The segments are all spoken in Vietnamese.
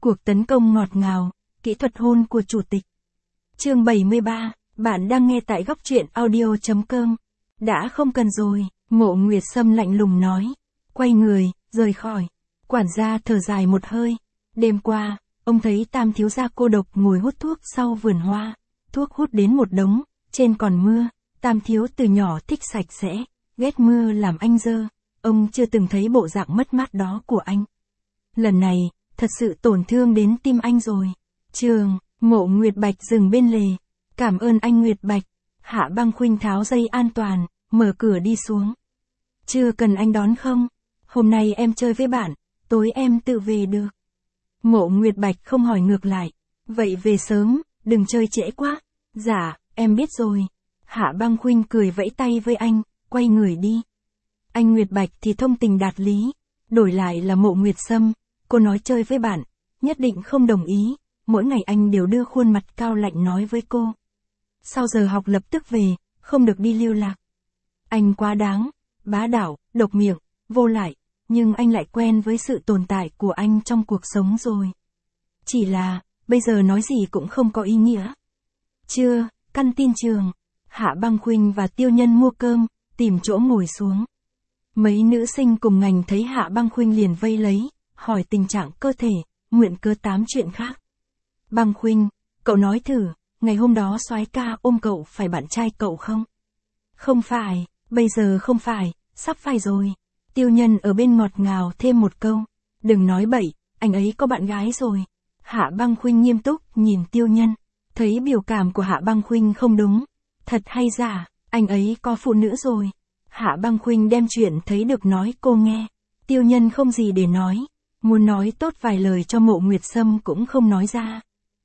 Cuộc tấn công ngọt ngào, kỹ thuật hôn của chủ tịch. Chương 73, bạn đang nghe tại góc truyện audio.com. Đã không cần rồi, Mộ Nguyệt Sâm lạnh lùng nói. Quay người, rời khỏi. Quản gia thở dài một hơi. Đêm qua, ông thấy Tam thiếu gia cô độc ngồi hút thuốc sau vườn hoa. Thuốc hút đến một đống, trên còn mưa. Tam thiếu từ nhỏ thích sạch sẽ, ghét mưa làm anh dơ. Ông chưa từng thấy bộ dạng mất mát đó của anh. Lần này, thật sự tổn thương đến tim anh rồi. Trường, Mộ Nguyệt Bạch dừng bên lề. Cảm ơn anh Nguyệt Bạch. Hạ Băng Khuynh tháo dây an toàn, mở cửa đi xuống. Chưa cần anh đón không? Hôm nay em chơi với bạn, tối em tự về được. Mộ Nguyệt Bạch không hỏi ngược lại. Vậy về sớm, đừng chơi trễ quá. Dạ, em biết rồi. Hạ Băng Khuynh cười vẫy tay với anh, quay người đi. Anh Nguyệt Bạch thì thông tình đạt lý. Đổi lại là Mộ Nguyệt Sâm, cô nói chơi với bạn, nhất định không đồng ý. Mỗi ngày anh đều đưa khuôn mặt cao lạnh nói với cô. Sau giờ học lập tức về, không được đi lưu lạc. Anh quá đáng, bá đạo, độc miệng, vô lại, nhưng anh lại quen với sự tồn tại của anh trong cuộc sống rồi. Chỉ là, bây giờ nói gì cũng không có ý nghĩa. Trưa, căn tin trường, Hạ Băng Khuynh và Tiêu Nhân mua cơm, tìm chỗ ngồi xuống. Mấy nữ sinh cùng ngành thấy Hạ Băng Khuynh liền vây lấy, hỏi tình trạng cơ thể, nguyện cớ tám chuyện khác. Băng Khuynh, cậu nói thử, ngày hôm đó soái ca ôm cậu phải bạn trai cậu không? Không phải, bây giờ không phải, sắp phải rồi. Tiêu Nhân ở bên ngọt ngào thêm một câu. Đừng nói bậy, anh ấy có bạn gái rồi. Hạ Băng Khuynh nghiêm túc nhìn Tiêu Nhân, thấy biểu cảm của Hạ Băng Khuynh không đúng. Thật hay giả, anh ấy có phụ nữ rồi. Hạ Băng Khuynh đem chuyện thấy được nói cô nghe. Tiêu Nhân không gì để nói, muốn nói tốt vài lời cho Mộ Nguyệt Sâm cũng không nói ra.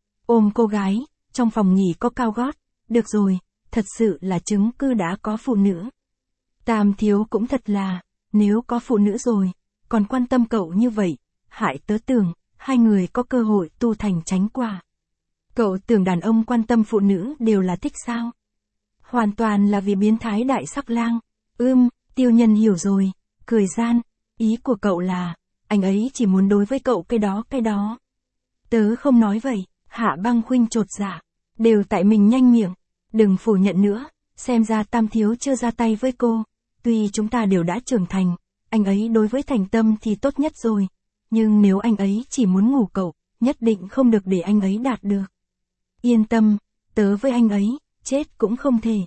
Ôm cô gái, trong phòng nghỉ có cao gót, được rồi, thật sự là chứng cứ đã có phụ nữ. Tam thiếu cũng thật là, nếu có phụ nữ rồi, còn quan tâm cậu như vậy, hại tớ tưởng, hai người có cơ hội tu thành chánh quả. Cậu tưởng đàn ông quan tâm phụ nữ đều là thích sao? Hoàn toàn là vì biến thái đại sắc lang. Tiêu Nhân hiểu rồi, cười gian, ý của cậu là, anh ấy chỉ muốn đối với cậu cái đó. Tớ không nói vậy, Hạ Băng Khuynh chột dạ, đều tại mình nhanh miệng, đừng phủ nhận nữa, xem ra Tam thiếu chưa ra tay với cô, tuy chúng ta đều đã trưởng thành, anh ấy đối với Thành Tâm thì tốt nhất rồi, nhưng nếu anh ấy chỉ muốn ngủ cậu, nhất định không được để anh ấy đạt được. Yên tâm, tớ với anh ấy, chết cũng không thể.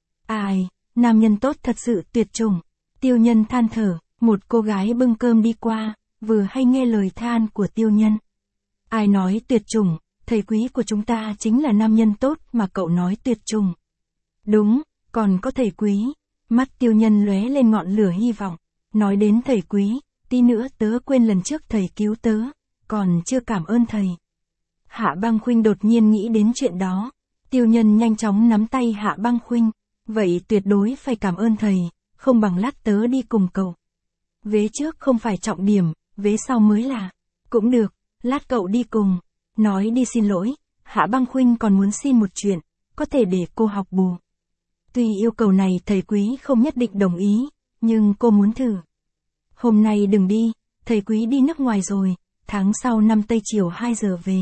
Ai, nam nhân tốt thật sự tuyệt chủng. Tiêu Nhân than thở, một cô gái bưng cơm đi qua, vừa hay nghe lời than của Tiêu Nhân. Ai nói tuyệt chủng, thầy quý của chúng ta chính là nam nhân tốt mà cậu nói tuyệt chủng. Đúng, còn có thầy quý. Mắt Tiêu Nhân lóe lên ngọn lửa hy vọng. Nói đến thầy quý, tí nữa tớ quên lần trước thầy cứu tớ, còn chưa cảm ơn thầy. Hạ Băng Khuynh đột nhiên nghĩ đến chuyện đó. Tiêu Nhân nhanh chóng nắm tay Hạ Băng Khuynh. Vậy tuyệt đối phải cảm ơn thầy, không bằng lát tớ đi cùng cậu. Vế trước không phải trọng điểm, vế sau mới là. Cũng được, lát cậu đi cùng. Nói đi xin lỗi, Hạ Băng Khuynh còn muốn xin một chuyện, có thể để cô học bù. Tuy yêu cầu này thầy quý không nhất định đồng ý, nhưng cô muốn thử. Hôm nay đừng đi, thầy quý đi nước ngoài rồi, tháng sau năm Tây chiều 2 giờ về.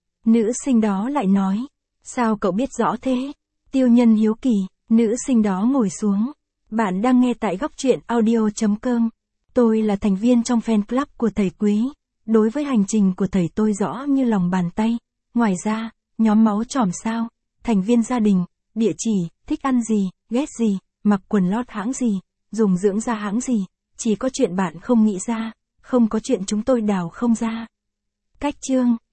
Nữ sinh đó lại nói, sao cậu biết rõ thế? Tiêu Nhân hiếu kỳ, nữ sinh đó ngồi xuống. Bạn đang nghe tại góc truyện audio.com. Tôi là thành viên trong fan club của thầy quý. Đối với hành trình của thầy tôi rõ như lòng bàn tay. Ngoài ra, nhóm máu chòm sao, thành viên gia đình, địa chỉ, thích ăn gì, ghét gì, mặc quần lót hãng gì, dùng dưỡng da hãng gì. Chỉ có chuyện bạn không nghĩ ra, không có chuyện chúng tôi đào không ra. Cách chương